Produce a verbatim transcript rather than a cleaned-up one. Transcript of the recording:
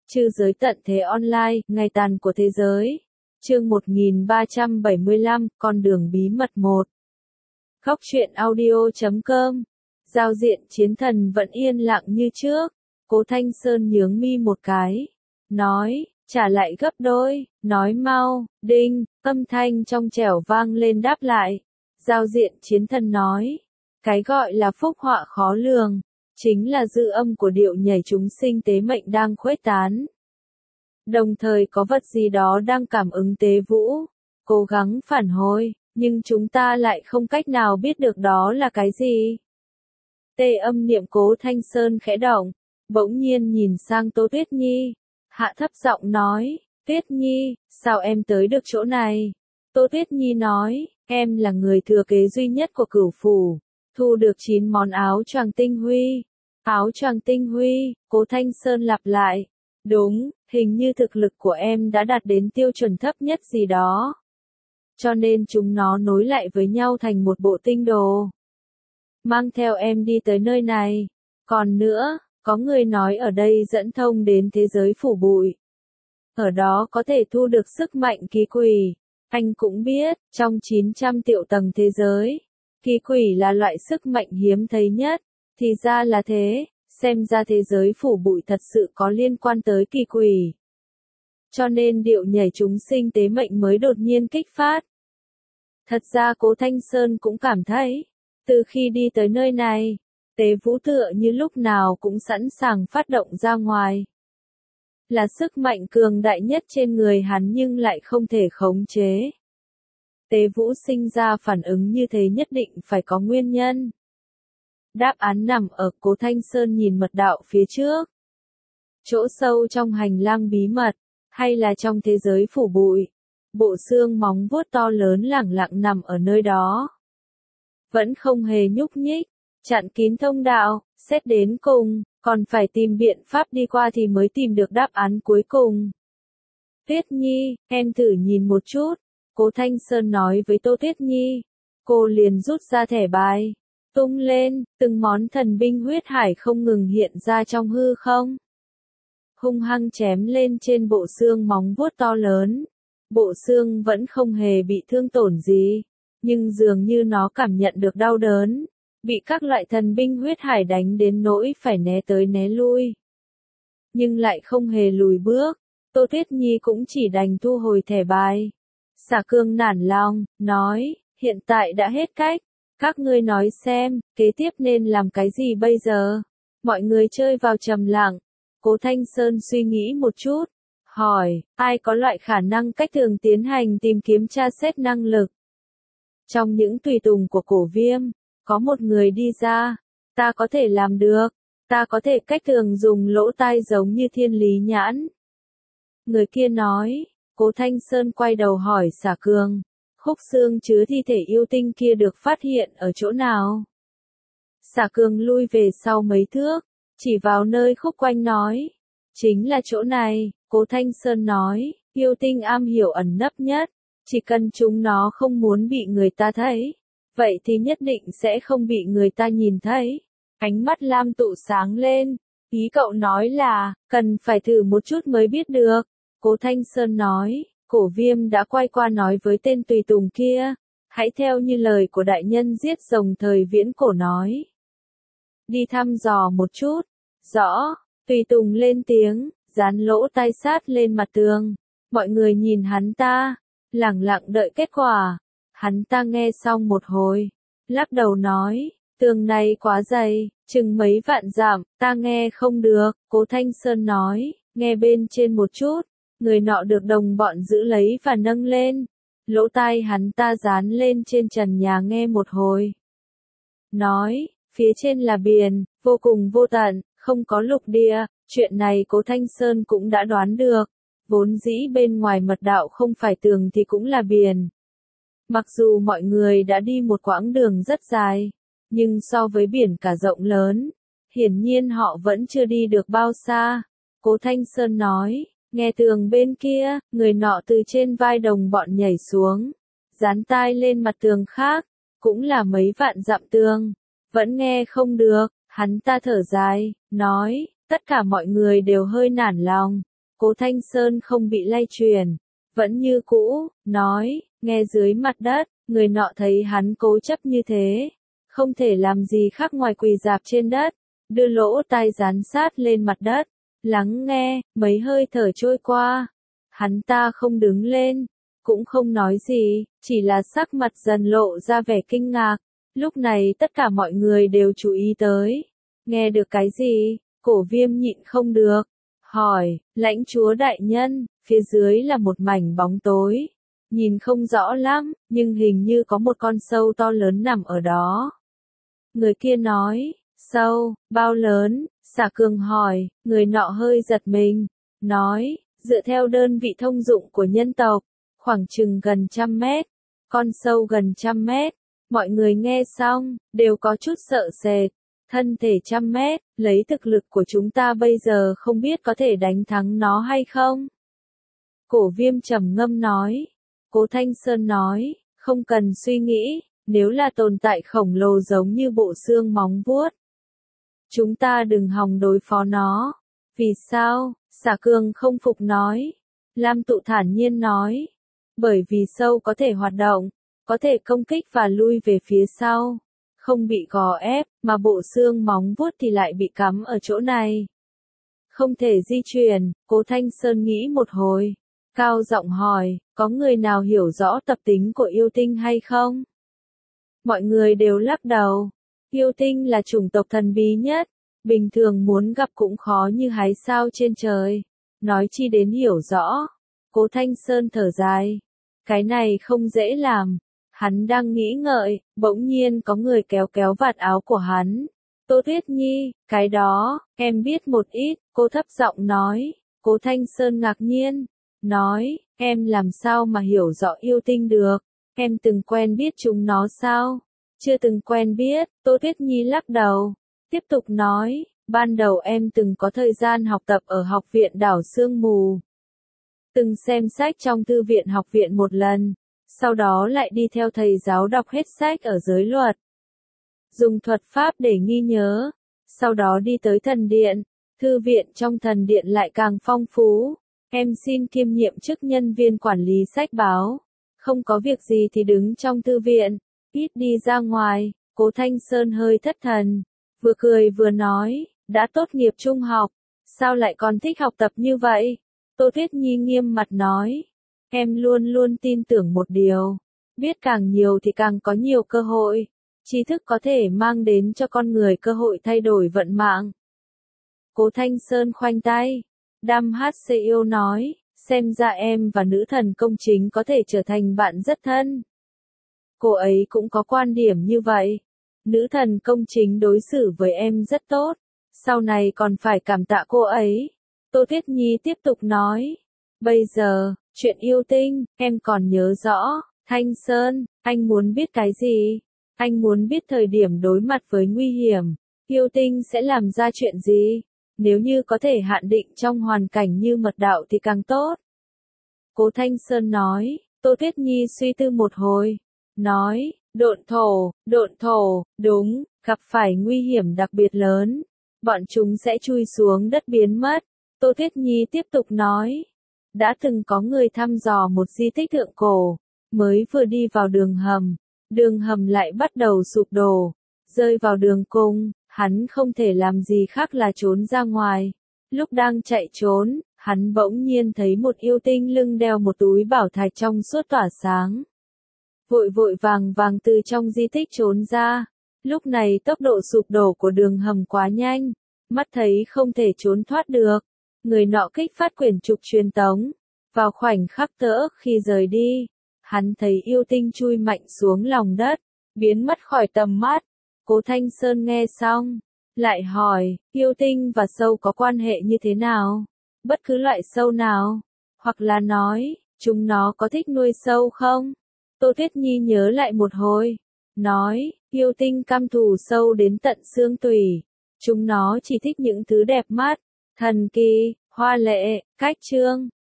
Trư giới tận thế online, ngày tàn của thế giới. Chương một nghìn ba trăm bảy mươi lăm, con đường bí mật một. Góc truyện audio chấm com. Giao diện chiến thần vẫn yên lặng như trước. Cố Thanh Sơn nhướng mi một cái. Nói, trả lại gấp đôi, nói mau, đinh, âm thanh trong trẻo vang lên đáp lại. Giao diện chiến thần nói, cái gọi là phúc họa khó lường, chính là dư âm của điệu nhảy chúng sinh tế mệnh đang khuếch tán. Đồng thời có vật gì đó đang cảm ứng tế vũ, cố gắng phản hồi, nhưng chúng ta lại không cách nào biết được đó là cái gì. Tê âm niệm Cố Thanh Sơn khẽ động, bỗng nhiên nhìn sang Tô Tuyết Nhi, hạ thấp giọng nói, Tuyết Nhi, sao em tới được chỗ này? Tô Tuyết Nhi nói, em là người thừa kế duy nhất của Cửu Phủ, thu được chín món áo choàng tinh huy. Áo choàng tinh huy, Cố Thanh Sơn lặp lại. Đúng, hình như thực lực của em đã đạt đến tiêu chuẩn thấp nhất gì đó. Cho nên chúng nó nối lại với nhau thành một bộ tinh đồ. Mang theo em đi tới nơi này. Còn nữa, có người nói ở đây dẫn thông đến thế giới phủ bụi. Ở đó có thể thu được sức mạnh ký quỷ. Anh cũng biết, trong chín trăm triệu tầng thế giới, ký quỷ là loại sức mạnh hiếm thấy nhất. Thì ra là thế, xem ra thế giới phủ bụi thật sự có liên quan tới kỳ quỷ. Cho nên điệu nhảy chúng sinh tế mệnh mới đột nhiên kích phát. Thật ra Cố Thanh Sơn cũng cảm thấy, từ khi đi tới nơi này, tế vũ tựa như lúc nào cũng sẵn sàng phát động ra ngoài. Là sức mạnh cường đại nhất trên người hắn nhưng lại không thể khống chế. Tế vũ sinh ra phản ứng như thế nhất định phải có nguyên nhân. Đáp án nằm ở Cố Thanh Sơn nhìn mật đạo phía trước. Chỗ sâu trong hành lang bí mật, hay là trong thế giới phủ bụi, bộ xương móng vuốt to lớn lẳng lặng nằm ở nơi đó. Vẫn không hề nhúc nhích, chặn kín thông đạo, xét đến cùng, còn phải tìm biện pháp đi qua thì mới tìm được đáp án cuối cùng. Tuyết Nhi, em thử nhìn một chút, Cố Thanh Sơn nói với Tô Tuyết Nhi. Cô liền rút ra thẻ bài. Tung lên, từng món thần binh huyết hải không ngừng hiện ra trong hư không. Hung hăng chém lên trên bộ xương móng vuốt to lớn. Bộ xương vẫn không hề bị thương tổn gì, nhưng dường như nó cảm nhận được đau đớn, bị các loại thần binh huyết hải đánh đến nỗi phải né tới né lui. Nhưng lại không hề lùi bước, Tô Tuyết Nhi cũng chỉ đành thu hồi thẻ bài. Xà Cương nản lòng, nói, hiện tại đã hết cách. Các ngươi nói xem, kế tiếp nên làm cái gì bây giờ? Mọi người chơi vào trầm lặng. Cố Thanh Sơn suy nghĩ một chút. Hỏi, ai có loại khả năng cách thường tiến hành tìm kiếm tra xét năng lực? Trong những tùy tùng của Cổ Viêm, có một người đi ra. Ta có thể làm được. Ta có thể cách thường dùng lỗ tai giống như Thiên Lý Nhãn. Người kia nói. Cố Thanh Sơn quay đầu hỏi Xà Cương. Khúc xương chứa thi thể yêu tinh kia được phát hiện ở chỗ nào? Xà Cương lui về sau mấy thước, chỉ vào nơi khúc quanh nói. Chính là chỗ này, Cố Thanh Sơn nói, yêu tinh am hiểu ẩn nấp nhất, chỉ cần chúng nó không muốn bị người ta thấy, vậy thì nhất định sẽ không bị người ta nhìn thấy. Ánh mắt Lam Tụ sáng lên, ý cậu nói là, cần phải thử một chút mới biết được. Cố Thanh Sơn nói. Cổ Viêm đã quay qua nói với tên tùy tùng kia, hãy theo như lời của đại nhân giết rồng thời viễn cổ nói. Đi thăm dò một chút. Rõ, tùy tùng lên tiếng, dán lỗ tai sát lên mặt tường. Mọi người nhìn hắn ta, lẳng lặng đợi kết quả. Hắn ta nghe xong một hồi, lắc đầu nói, tường này quá dày, chừng mấy vạn dặm, ta nghe không được. Cố Thanh Sơn nói, nghe bên trên một chút. Người nọ được đồng bọn giữ lấy và nâng lên. Lỗ tai hắn ta dán lên trên trần nhà nghe một hồi. Nói, phía trên là biển, vô cùng vô tận, không có lục địa. Chuyện này Cố Thanh Sơn cũng đã đoán được. Vốn dĩ bên ngoài mật đạo không phải tường thì cũng là biển. Mặc dù mọi người đã đi một quãng đường rất dài, nhưng so với biển cả rộng lớn, hiển nhiên họ vẫn chưa đi được bao xa. Cố Thanh Sơn nói. Nghe tường bên kia, người nọ từ trên vai đồng bọn nhảy xuống, dán tai lên mặt tường khác, cũng là mấy vạn dặm tường, vẫn nghe không được, hắn ta thở dài, nói, tất cả mọi người đều hơi nản lòng, Cố Thanh Sơn không bị lay chuyển, vẫn như cũ, nói, nghe dưới mặt đất, người nọ thấy hắn cố chấp như thế, không thể làm gì khác ngoài quỳ rạp trên đất, đưa lỗ tai dán sát lên mặt đất, lắng nghe, mấy hơi thở trôi qua. Hắn ta không đứng lên, cũng không nói gì, chỉ là sắc mặt dần lộ ra vẻ kinh ngạc. Lúc này tất cả mọi người đều chú ý tới. Nghe được cái gì? Cổ Viêm nhịn không được. Hỏi, lãnh chúa đại nhân, phía dưới là một mảnh bóng tối. Nhìn không rõ lắm, nhưng hình như có một con sâu to lớn nằm ở đó. Người kia nói, sâu, bao lớn? Xà Cường hỏi, người nọ hơi giật mình. Nói, dựa theo đơn vị thông dụng của nhân tộc, khoảng chừng gần trăm mét. Con sâu gần trăm mét. Mọi người nghe xong, đều có chút sợ sệt. Thân thể trăm mét, lấy thực lực của chúng ta bây giờ không biết có thể đánh thắng nó hay không? Cổ Viêm trầm ngâm nói. Cố Thanh Sơn nói, không cần suy nghĩ, nếu là tồn tại khổng lồ giống như bộ xương móng vuốt, chúng ta đừng hòng đối phó nó. Vì sao? Xà Cường không phục nói. Lam Tụ thản nhiên nói. Bởi vì sâu có thể hoạt động, có thể công kích và lui về phía sau, không bị gò ép, mà bộ xương móng vuốt thì lại bị cắm ở chỗ này. Không thể di chuyển. Cố Thanh Sơn nghĩ một hồi, cao giọng hỏi, có người nào hiểu rõ tập tính của yêu tinh hay không? Mọi người đều lắc đầu. Yêu tinh là chủng tộc thần bí nhất, bình thường muốn gặp cũng khó như hái sao trên trời, nói chi đến hiểu rõ. Cố Thanh Sơn thở dài, cái này không dễ làm. Hắn đang nghĩ ngợi, bỗng nhiên có người kéo kéo vạt áo của hắn. Tô Tuyết Nhi, cái đó, em biết một ít, cô thấp giọng nói. Cố Thanh Sơn ngạc nhiên, nói, em làm sao mà hiểu rõ yêu tinh được, em từng quen biết chúng nó sao? Chưa từng quen biết. Tô Tuyết Nhi lắc đầu, tiếp tục nói, ban đầu em từng có thời gian học tập ở học viện đảo Sương Mù. Từng xem sách trong thư viện học viện một lần, sau đó lại đi theo thầy giáo đọc hết sách ở giới luật. Dùng thuật pháp để ghi nhớ, sau đó đi tới thần điện, thư viện trong thần điện lại càng phong phú. Em xin kiêm nhiệm chức nhân viên quản lý sách báo, không có việc gì thì đứng trong thư viện, ít đi ra ngoài. Cố Thanh Sơn hơi thất thần, vừa cười vừa nói, đã tốt nghiệp trung học, sao lại còn thích học tập như vậy? Tô Tuyết Nhi nghiêm mặt nói, em luôn luôn tin tưởng một điều, biết càng nhiều thì càng có nhiều cơ hội, tri thức có thể mang đến cho con người cơ hội thay đổi vận mạng. Cố Thanh Sơn khoanh tay, đăm hát xê yêu nói, xem ra em và nữ thần công chính có thể trở thành bạn rất thân. Cô ấy cũng có quan điểm như vậy. Nữ thần công chính đối xử với em rất tốt, sau này còn phải cảm tạ cô ấy. Tô Tuyết Nhi tiếp tục nói, bây giờ, chuyện yêu tinh, em còn nhớ rõ. Thanh Sơn, anh muốn biết cái gì? Anh muốn biết thời điểm đối mặt với nguy hiểm, yêu tinh sẽ làm ra chuyện gì? Nếu như có thể hạn định trong hoàn cảnh như mật đạo thì càng tốt. Cố Thanh Sơn nói. Tô Tuyết Nhi suy tư một hồi, nói, độn thổ, độn thổ, đúng, gặp phải nguy hiểm đặc biệt lớn, bọn chúng sẽ chui xuống đất biến mất. Tô Tuyết Nhi tiếp tục nói, đã từng có người thăm dò một di tích thượng cổ, mới vừa đi vào đường hầm, đường hầm lại bắt đầu sụp đổ, rơi vào đường cùng, hắn không thể làm gì khác là trốn ra ngoài. Lúc đang chạy trốn, hắn bỗng nhiên thấy một yêu tinh lưng đeo một túi bảo thạch trong suốt tỏa sáng. Vội vội vàng vàng từ trong di tích trốn ra. Lúc này tốc độ sụp đổ của đường hầm quá nhanh, mắt thấy không thể trốn thoát được. Người nọ kích phát quyển trục truyền tống. Vào khoảnh khắc tỡ khi rời đi, hắn thấy yêu tinh chui mạnh xuống lòng đất, biến mất khỏi tầm mắt. Cố Thanh Sơn nghe xong, lại hỏi, yêu tinh và sâu có quan hệ như thế nào? Bất cứ loại sâu nào? Hoặc là nói, chúng nó có thích nuôi sâu không? Tô Tuyết Nhi nhớ lại một hồi, nói, yêu tinh căm thù sâu đến tận xương tủy. Chúng nó chỉ thích những thứ đẹp mắt, thần kỳ, hoa lệ, cách trương.